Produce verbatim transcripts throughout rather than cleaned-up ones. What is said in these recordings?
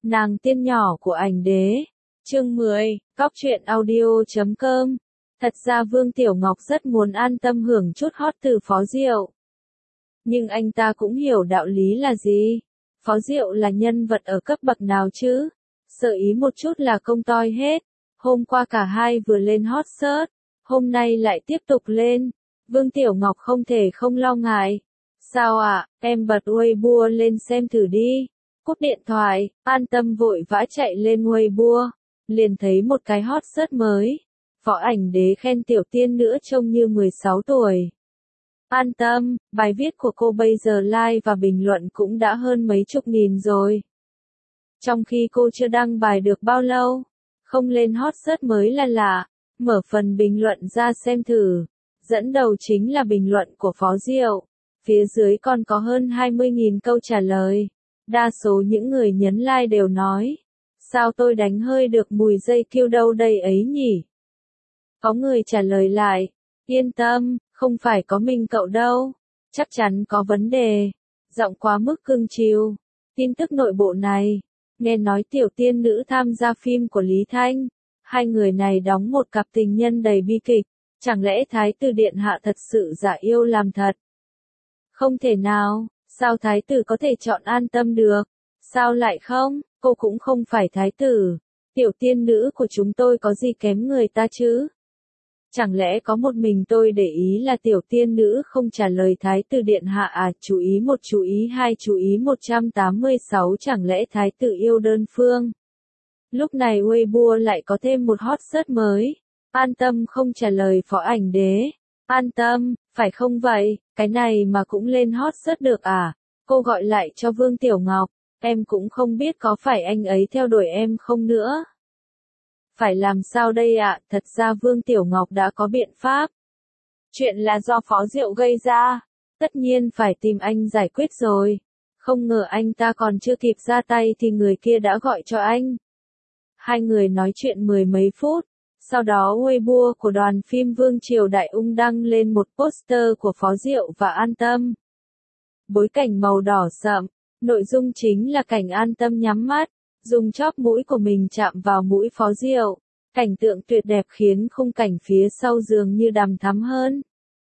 Nàng tiên nhỏ của ảnh đế. Chương mười, cóc truyện audio chấm com. Thật ra Vương Tiểu Ngọc rất muốn an tâm hưởng chút hot từ Phó Diệu. Nhưng anh ta cũng hiểu đạo lý là gì. Phó Diệu là nhân vật ở cấp bậc nào chứ? Sợ ý một chút là công toi hết. Hôm qua cả hai vừa lên hot search, hôm nay lại tiếp tục lên. Vương Tiểu Ngọc không thể không lo ngại. Sao ạ, à, em bật Weibo lên xem thử đi. Cúp điện thoại, an tâm vội vã chạy lên Weibo. Liền thấy một cái hot search mới. Võ ảnh đế khen tiểu tiên nữ trông như mười sáu tuổi. An tâm, bài viết của cô bây giờ like và bình luận cũng đã hơn mấy chục nghìn rồi. Trong khi cô chưa đăng bài được bao lâu, không lên hot search mới là lạ. Mở phần bình luận ra xem thử. Dẫn đầu chính là bình luận của Phó Diệu. Phía dưới còn có hơn hai mươi nghìn câu trả lời. Đa số những người nhấn like đều nói. Sao tôi đánh hơi được mùi dây kêu đâu đây ấy nhỉ? Có người trả lời lại. Yên tâm, không phải có mình cậu đâu. Chắc chắn có vấn đề. Giọng quá mức cưng chiều. Tin tức nội bộ này. Nghe nói tiểu tiên nữ tham gia phim của Lý Thanh. Hai người này đóng một cặp tình nhân đầy bi kịch. Chẳng lẽ Thái tử Điện Hạ thật sự giả yêu làm thật? Không thể nào, sao Thái tử có thể chọn An Tâm được? Sao lại không, cô cũng không phải Thái tử. Tiểu tiên nữ của chúng tôi có gì kém người ta chứ? Chẳng lẽ có một mình tôi để ý là tiểu tiên nữ không trả lời Thái tử Điện Hạ à? Chú ý một, chú ý hai, chú ý một trăm tám mươi sáu. Chẳng lẽ Thái tử yêu đơn phương? Lúc này Weibo lại có thêm một hot search mới. An Tâm không trả lời Phó ảnh đế. An Tâm, phải không vậy, cái này mà cũng lên hot search được à? Cô gọi lại cho Vương Tiểu Ngọc, em cũng không biết có phải anh ấy theo đuổi em không nữa. Phải làm sao đây ạ? À? Thật ra Vương Tiểu Ngọc đã có biện pháp. Chuyện là do Phó Diệu gây ra, tất nhiên phải tìm anh giải quyết rồi. Không ngờ anh ta còn chưa kịp ra tay thì người kia đã gọi cho anh. Hai người nói chuyện mười mấy phút. Sau đó Weibo của đoàn phim Vương Triều Đại Ung đăng lên một poster của Phó Diệu và An Tâm. Bối cảnh màu đỏ sậm, nội dung chính là cảnh An Tâm nhắm mắt, dùng chóp mũi của mình chạm vào mũi Phó Diệu. Cảnh tượng tuyệt đẹp khiến khung cảnh phía sau dường như đằm thắm hơn.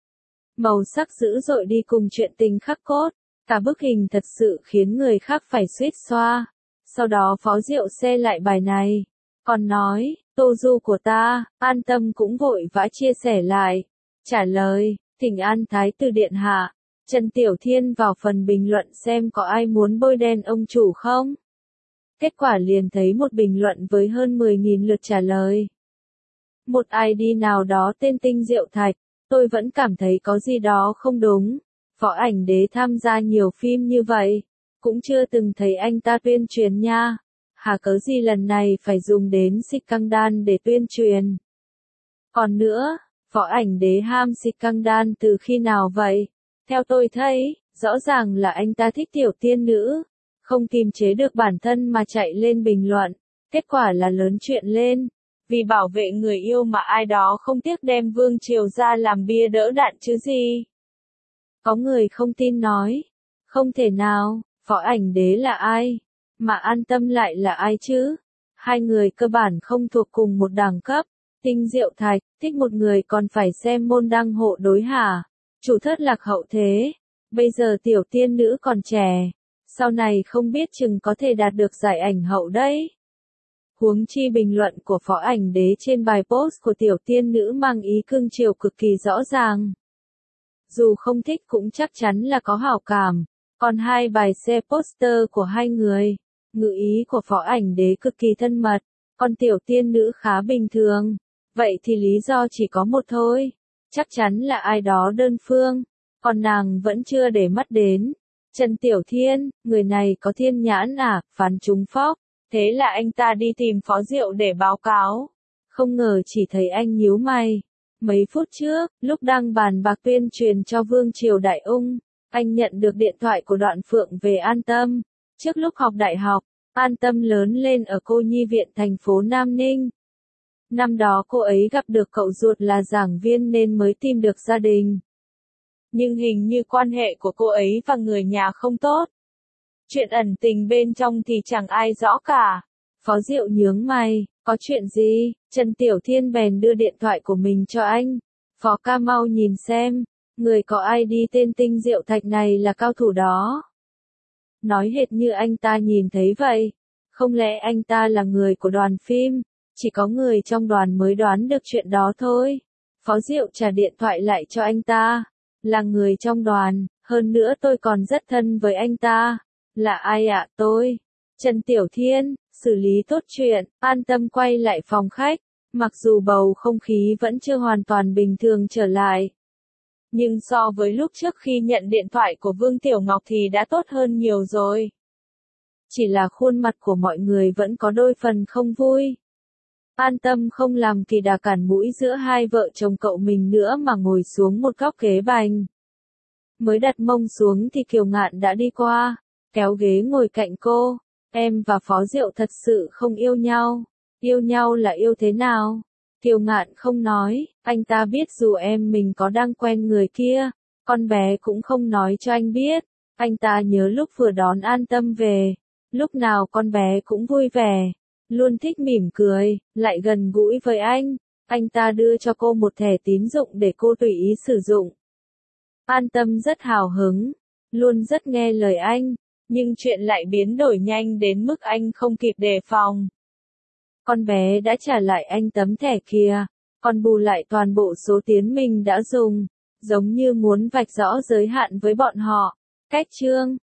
Màu sắc dữ dội đi cùng chuyện tình khắc cốt, cả bức hình thật sự khiến người khác phải suýt xoa. Sau đó Phó Diệu share lại bài này, còn nói, Tô Du của ta, An Tâm cũng vội vã chia sẻ lại. Trả lời, thỉnh an Thái tử Điện Hạ. Trần Tiểu Thiên vào phần bình luận xem có ai muốn bôi đen ông chủ không. Kết quả liền thấy một bình luận với hơn mười nghìn lượt trả lời. Một i đê nào đó tên Tinh Diệu Thạch, tôi vẫn cảm thấy có gì đó không đúng. Võ ảnh đế tham gia nhiều phim như vậy, cũng chưa từng thấy anh ta tuyên truyền nha. Hà cớ gì lần này phải dùng đến xích căng đan để tuyên truyền. Còn nữa, võ ảnh đế ham xích căng đan từ khi nào vậy? Theo tôi thấy, rõ ràng là anh ta thích tiểu tiên nữ. Không kiềm chế được bản thân mà chạy lên bình luận. Kết quả là lớn chuyện lên. Vì bảo vệ người yêu mà ai đó không tiếc đem Vương Triều ra làm bia đỡ đạn chứ gì. Có người không tin nói. Không thể nào, võ ảnh đế là ai? Mà An Tâm lại là ai chứ? Hai người cơ bản không thuộc cùng một đẳng cấp. Tinh Diệu Thạch, thích một người còn phải xem môn đăng hộ đối hả? Chủ thất lạc hậu thế. Bây giờ tiểu tiên nữ còn trẻ. Sau này không biết chừng có thể đạt được giải ảnh hậu đấy. Huống chi bình luận của Phó ảnh đế trên bài post của tiểu tiên nữ mang ý cưng chiều cực kỳ rõ ràng. Dù không thích cũng chắc chắn là có hảo cảm. Còn hai bài share poster của hai người, ngụ ý của Phó ảnh đế cực kỳ thân mật, còn tiểu tiên nữ khá bình thường. Vậy thì lý do chỉ có một thôi, chắc chắn là ai đó đơn phương, còn nàng vẫn chưa để mắt đến. Trần Tiểu Thiên, người này có thiên nhãn à? Phán trúng phóc. Thế là anh ta đi tìm Phó Diệu để báo cáo. Không ngờ chỉ thấy anh nhíu mày. Mấy phút trước, lúc đang bàn bạc tuyên truyền cho Vương Triều Đại Ung, anh nhận được điện thoại của Đoạn Phượng về An Tâm. Trước lúc học đại học, An Tâm lớn lên ở Cô Nhi Viện thành phố Nam Ninh. Năm đó cô ấy gặp được cậu ruột là giảng viên nên mới tìm được gia đình. Nhưng hình như quan hệ của cô ấy và người nhà không tốt. Chuyện ẩn tình bên trong thì chẳng ai rõ cả. Phó Diệu nhướng mày, có chuyện gì? Trần Tiểu Thiên bèn đưa điện thoại của mình cho anh. Phó ca mau nhìn xem, người có i đê tên Tinh Diệu Thạch này là cao thủ đó. Nói hệt như anh ta nhìn thấy vậy. Không lẽ anh ta là người của đoàn phim? Chỉ có người trong đoàn mới đoán được chuyện đó thôi. Phó Diệu trả điện thoại lại cho anh ta. Là người trong đoàn, hơn nữa tôi còn rất thân với anh ta. Là ai ạ? Tôi. Trần Tiểu Thiên, xử lý tốt chuyện, an tâm quay lại phòng khách. Mặc dù bầu không khí vẫn chưa hoàn toàn bình thường trở lại. Nhưng so với lúc trước khi nhận điện thoại của Vương Tiểu Ngọc thì đã tốt hơn nhiều rồi. Chỉ là khuôn mặt của mọi người vẫn có đôi phần không vui. An tâm không làm kỳ đà cản mũi giữa hai vợ chồng cậu mình nữa mà ngồi xuống một góc ghế bành. Mới đặt mông xuống thì Kiều Ngạn đã đi qua, kéo ghế ngồi cạnh cô. Em và Phó Diệu thật sự không yêu nhau. Yêu nhau là yêu thế nào? Kiều Ngạn không nói, anh ta biết dù em mình có đang quen người kia, con bé cũng không nói cho anh biết. Anh ta nhớ lúc vừa đón An Tâm về, lúc nào con bé cũng vui vẻ, luôn thích mỉm cười, lại gần gũi với anh. Anh ta đưa cho cô một thẻ tín dụng để cô tùy ý sử dụng. An Tâm rất hào hứng, luôn rất nghe lời anh, nhưng chuyện lại biến đổi nhanh đến mức anh không kịp đề phòng. Con bé đã trả lại anh tấm thẻ kia, còn bù lại toàn bộ số tiền mình đã dùng, giống như muốn vạch rõ giới hạn với bọn họ. Cách chương